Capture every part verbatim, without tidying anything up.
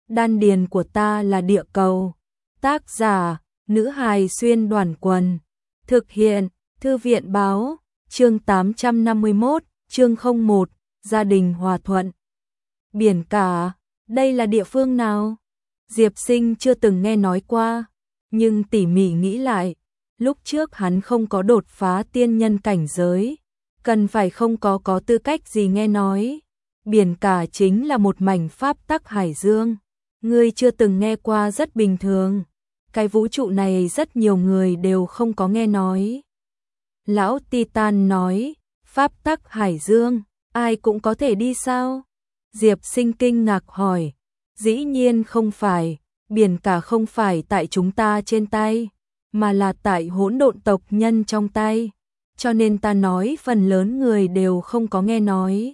Đan điền của ta là địa cầu. Tác giả, nữ hài xuyên đoàn quần. Thực hiện, Thư viện báo, chương tám trăm năm mươi mốt, chương không một, gia đình hòa thuận. Biển cả, đây là địa phương nào? Diệp Sinh chưa từng nghe nói qua, nhưng tỉ mỉ nghĩ lại, lúc trước hắn không có đột phá tiên nhân cảnh giới, cần phải không có có tư cách gì nghe nói. Biển cả chính là một mảnh pháp tắc hải dương, ngươi chưa từng nghe qua rất bình thường. Cái vũ trụ này rất nhiều người đều không có nghe nói. Lão Titan nói, pháp tắc hải dương, ai cũng có thể đi sao? Diệp Sinh kinh ngạc hỏi, dĩ nhiên không phải, biển cả không phải tại chúng ta trên tay, mà là tại hỗn độn tộc nhân trong tay, cho nên ta nói phần lớn người đều không có nghe nói.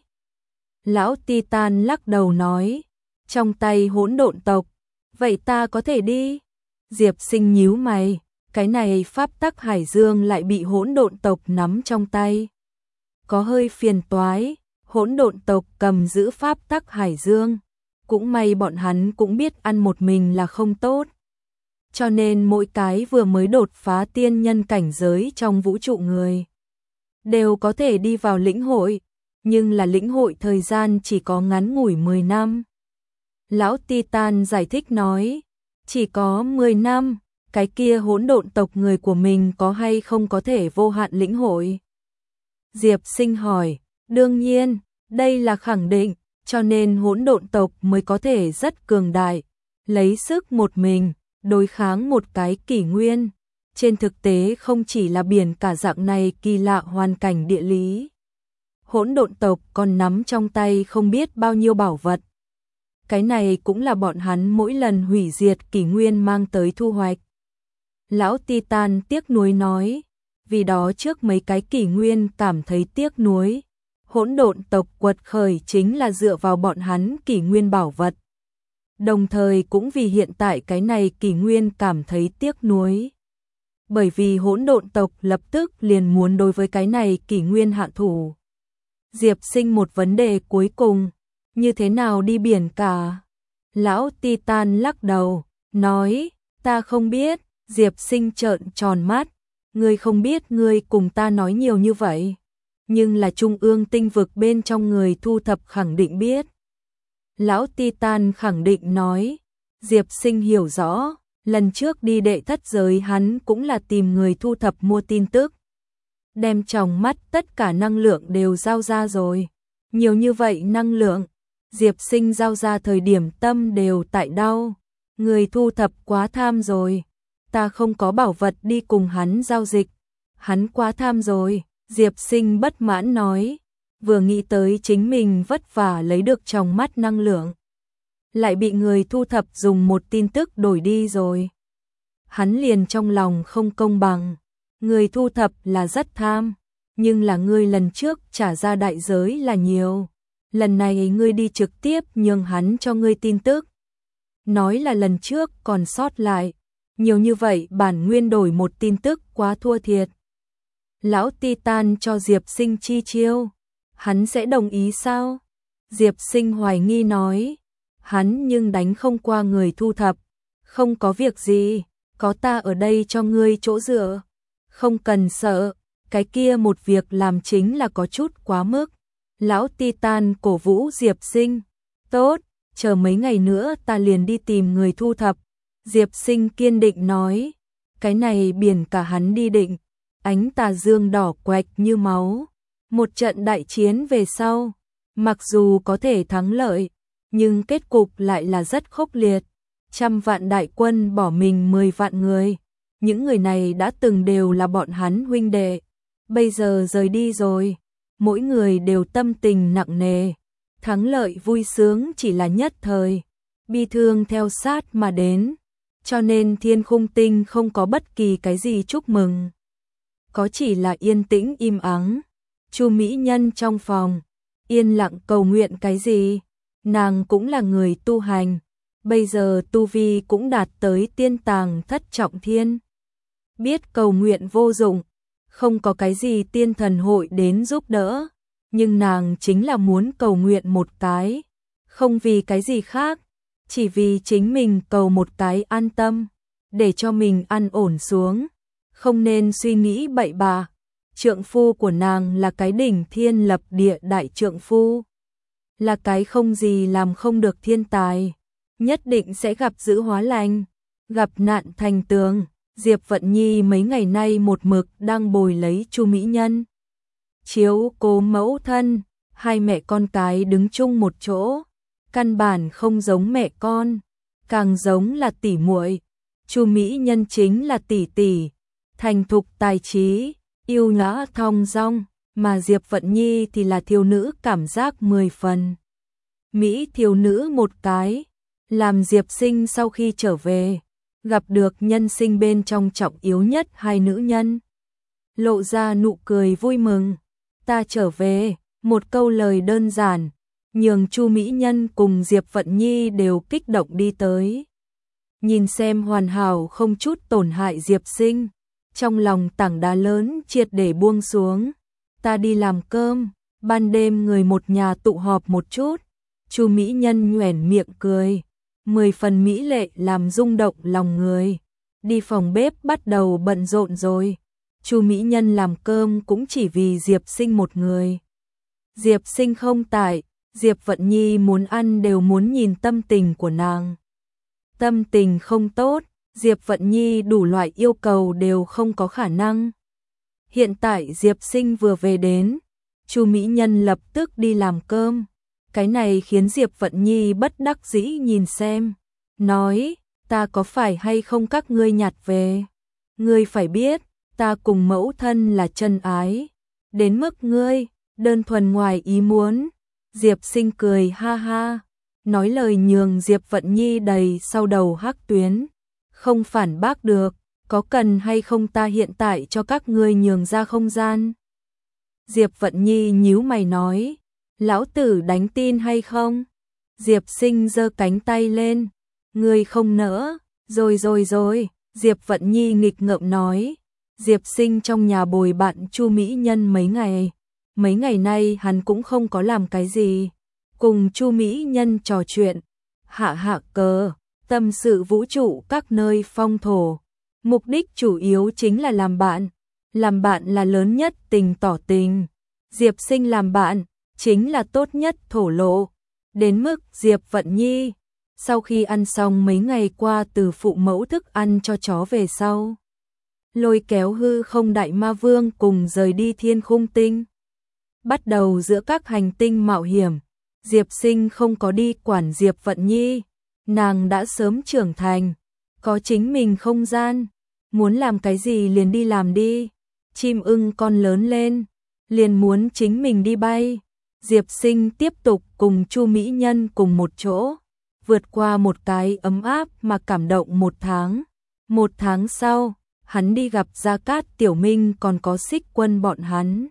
Lão Titan lắc đầu nói, trong tay hỗn độn tộc, vậy ta có thể đi? Diệp Sinh nhíu mày, cái này pháp tắc hải dương lại bị hỗn độn tộc nắm trong tay. Có hơi phiền toái, hỗn độn tộc cầm giữ pháp tắc hải dương, cũng may bọn hắn cũng biết ăn một mình là không tốt. Cho nên mỗi cái vừa mới đột phá tiên nhân cảnh giới trong vũ trụ người, đều có thể đi vào lĩnh hội, nhưng là lĩnh hội thời gian chỉ có ngắn ngủi mười năm. Lão Titan giải thích nói, chỉ có mười năm, cái kia hỗn độn tộc người của mình có hay không có thể vô hạn lĩnh hội? Diệp Sinh hỏi, đương nhiên, đây là khẳng định, cho nên hỗn độn tộc mới có thể rất cường đại, lấy sức một mình, đối kháng một cái kỷ nguyên. Trên thực tế không chỉ là biển cả dạng này kỳ lạ hoàn cảnh địa lý. Hỗn độn tộc còn nắm trong tay không biết bao nhiêu bảo vật. Cái này cũng là bọn hắn mỗi lần hủy diệt kỷ nguyên mang tới thu hoạch. Lão Titan tiếc nuối nói, vì đó trước mấy cái kỷ nguyên cảm thấy tiếc nuối. Hỗn độn tộc quật khởi chính là dựa vào bọn hắn kỷ nguyên bảo vật. Đồng thời cũng vì hiện tại cái này kỷ nguyên cảm thấy tiếc nuối. Bởi vì hỗn độn tộc lập tức liền muốn đối với cái này kỷ nguyên hạ thủ. Diệp Sinh một vấn đề cuối cùng, như thế nào đi biển cả? Lão Titan lắc đầu, nói, ta không biết. Diệp Sinh trợn tròn mắt, ngươi không biết ngươi cùng ta nói nhiều như vậy. Nhưng là trung ương tinh vực bên trong người thu thập khẳng định biết. Lão Titan khẳng định nói, Diệp Sinh hiểu rõ, lần trước đi đệ thất giới hắn cũng là tìm người thu thập mua tin tức. Đem trong mắt tất cả năng lượng đều giao ra rồi. Nhiều như vậy năng lượng, Diệp Sinh giao ra thời điểm tâm đều tại đau. Người thu thập quá tham rồi. Ta không có bảo vật đi cùng hắn giao dịch. Hắn quá tham rồi. Diệp Sinh bất mãn nói, vừa nghĩ tới chính mình vất vả lấy được trong mắt năng lượng, lại bị người thu thập dùng một tin tức đổi đi rồi. Hắn liền trong lòng không công bằng, người thu thập là rất tham, nhưng là ngươi lần trước trả ra đại giới là nhiều, lần này ngươi đi trực tiếp nhường hắn cho ngươi tin tức. Nói là lần trước còn sót lại, nhiều như vậy bản nguyên đổi một tin tức quá thua thiệt. Lão Titan cho Diệp Sinh chi chiêu, hắn sẽ đồng ý sao? Diệp Sinh hoài nghi nói, hắn nhưng đánh không qua người thu thập, không có việc gì, có ta ở đây cho ngươi chỗ dựa, không cần sợ, cái kia một việc làm chính là có chút quá mức. Lão Titan cổ vũ Diệp Sinh, tốt, chờ mấy ngày nữa ta liền đi tìm người thu thập. Diệp Sinh kiên định nói, cái này biển cả hắn đi định. Ánh tà dương đỏ quạch như máu. Một trận đại chiến về sau, mặc dù có thể thắng lợi, nhưng kết cục lại là rất khốc liệt. Trăm vạn đại quân bỏ mình mười vạn người. Những người này đã từng đều là bọn hắn huynh đệ. Bây giờ rời đi rồi. Mỗi người đều tâm tình nặng nề. Thắng lợi vui sướng chỉ là nhất thời. Bi thương theo sát mà đến. Cho nên Thiên Khung Tinh không có bất kỳ cái gì chúc mừng. Có chỉ là yên tĩnh im ắng. Chu mỹ nhân trong phòng, yên lặng cầu nguyện cái gì? Nàng cũng là người tu hành, bây giờ tu vi cũng đạt tới tiên tàng thất trọng thiên. Biết cầu nguyện vô dụng, không có cái gì tiên thần hội đến giúp đỡ, nhưng nàng chính là muốn cầu nguyện một cái, không vì cái gì khác, chỉ vì chính mình cầu một cái an tâm, để cho mình an ổn xuống, không nên suy nghĩ bậy bạ. Trượng phu của nàng là cái đỉnh thiên lập địa đại trượng phu, là cái không gì làm không được thiên tài, nhất định sẽ gặp dữ hóa lành, gặp nạn thành tường. Diệp Vận Nhi mấy ngày nay một mực đang bồi lấy Chu Mỹ Nhân, chiếu cố mẫu thân, hai mẹ con cái đứng chung một chỗ, căn bản không giống mẹ con, càng giống là tỷ muội. Chu Mỹ Nhân chính là tỷ tỷ, thành thục tài trí, yêu nhã thong dong, mà Diệp Vận Nhi thì là thiếu nữ cảm giác mười phần. Mỹ thiếu nữ một cái, làm Diệp Sinh sau khi trở về, gặp được nhân sinh bên trong trọng yếu nhất hai nữ nhân, lộ ra nụ cười vui mừng. Ta trở về, một câu lời đơn giản, nhường Chu Mỹ Nhân cùng Diệp Vận Nhi đều kích động đi tới. Nhìn xem hoàn hảo không chút tổn hại Diệp Sinh, trong lòng tảng đá lớn triệt để buông xuống. Ta đi làm cơm, ban đêm người một nhà tụ họp một chút. Chu Mỹ Nhân nhoẻn miệng cười, mười phần mỹ lệ làm rung động lòng người. Đi phòng bếp bắt đầu bận rộn rồi. Chu Mỹ Nhân làm cơm cũng chỉ vì Diệp Sinh một người. Diệp Sinh không tại, Diệp Vận Nhi muốn ăn đều muốn nhìn tâm tình của nàng. Tâm tình không tốt, Diệp Vận Nhi đủ loại yêu cầu đều không có khả năng. Hiện tại Diệp Sinh vừa về đến, Chu Mỹ Nhân lập tức đi làm cơm. Cái này khiến Diệp Vận Nhi bất đắc dĩ nhìn xem, nói, ta có phải hay không các ngươi nhặt về? Ngươi phải biết, ta cùng mẫu thân là chân ái, đến mức ngươi, đơn thuần ngoài ý muốn. Diệp Sinh cười ha ha, nói lời nhường Diệp Vận Nhi đầy sau đầu hắc tuyến, không phản bác được, có cần hay không ta hiện tại cho các ngươi nhường ra không gian? Diệp Vận Nhi nhíu mày nói, lão tử đánh tin hay không? Diệp Sinh giơ cánh tay lên, ngươi không nỡ, rồi rồi rồi, Diệp Vận Nhi nghịch ngợm nói. Diệp Sinh trong nhà bồi bạn Chu Mỹ Nhân mấy ngày, mấy ngày nay hắn cũng không có làm cái gì, cùng Chu Mỹ Nhân trò chuyện, hạ hạ cờ, tâm sự vũ trụ các nơi phong thổ, mục đích chủ yếu chính là làm bạn, làm bạn là lớn nhất tình tỏ tình, Diệp Sinh làm bạn, chính là tốt nhất thổ lộ, đến mức Diệp Vận Nhi, sau khi ăn xong mấy ngày qua từ phụ mẫu thức ăn cho chó về sau, lôi kéo hư không đại ma vương cùng rời đi thiên khung tinh. Bắt đầu giữa các hành tinh mạo hiểm, Diệp Sinh không có đi quản Diệp Vận Nhi, nàng đã sớm trưởng thành, có chính mình không gian, muốn làm cái gì liền đi làm đi, chim ưng con lớn lên, liền muốn chính mình đi bay. Diệp Sinh tiếp tục cùng Chu Mỹ Nhân cùng một chỗ, vượt qua một cái ấm áp mà cảm động một tháng. Một tháng sau, hắn đi gặp Gia Cát Tiểu Minh còn có Xích Quân bọn hắn.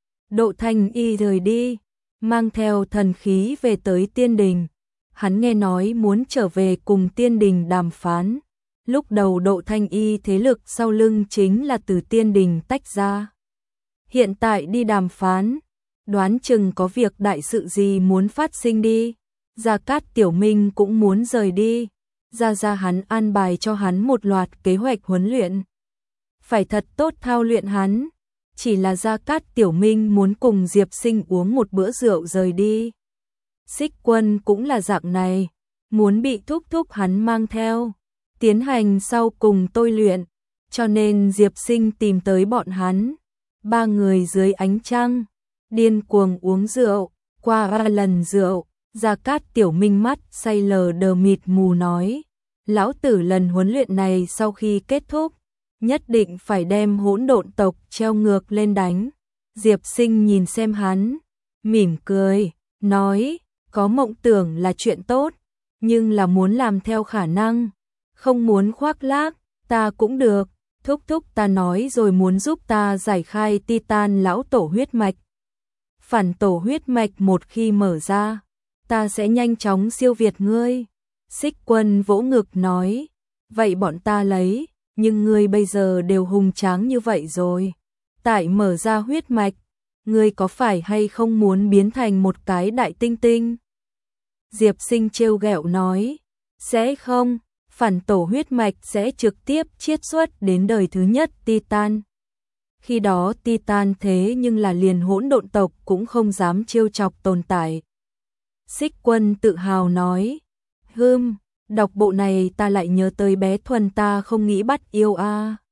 Độ Thanh Y rời đi, mang theo thần khí về tới Tiên Đình. Hắn nghe nói muốn trở về cùng Tiên Đình đàm phán. Lúc đầu Độ Thanh Y thế lực sau lưng chính là từ Tiên Đình tách ra. Hiện tại đi đàm phán, đoán chừng có việc đại sự gì muốn phát sinh đi. Gia Cát Tiểu Minh cũng muốn rời đi. Ra ra hắn an bài cho hắn một loạt kế hoạch huấn luyện. Phải thật tốt thao luyện hắn. Chỉ là Gia Cát Tiểu Minh muốn cùng Diệp Sinh uống một bữa rượu rời đi. Xích Quân cũng là dạng này, muốn bị thúc thúc hắn mang theo, tiến hành sau cùng tôi luyện, cho nên Diệp Sinh tìm tới bọn hắn. Ba người dưới ánh trăng, điên cuồng uống rượu, qua ba lần rượu, Gia Cát Tiểu Minh mắt say lờ đờ mịt mù nói, lão tử lần huấn luyện này sau khi kết thúc, nhất định phải đem hỗn độn tộc treo ngược lên đánh. Diệp Sinh nhìn xem hắn, mỉm cười, nói, có mộng tưởng là chuyện tốt, nhưng là muốn làm theo khả năng, không muốn khoác lác, ta cũng được, thúc thúc ta nói rồi muốn giúp ta giải khai Titan lão tổ huyết mạch. Phản tổ huyết mạch một khi mở ra, ta sẽ nhanh chóng siêu việt ngươi. Xích Quân vỗ ngực nói, vậy bọn ta lấy, nhưng ngươi bây giờ đều hùng tráng như vậy rồi. Tại mở ra huyết mạch, ngươi có phải hay không muốn biến thành một cái đại tinh tinh? Diệp Sinh trêu ghẹo nói, Sẽ không, phản tổ huyết mạch sẽ trực tiếp chiết xuất đến đời thứ nhất Titan. Khi đó Titan thế nhưng là liền hỗn độn tộc cũng không dám trêu chọc tồn tại. Xích Quân tự hào nói, hưm, đọc bộ này ta lại nhớ tới bé Thuần ta không nghĩ bắt yêu a.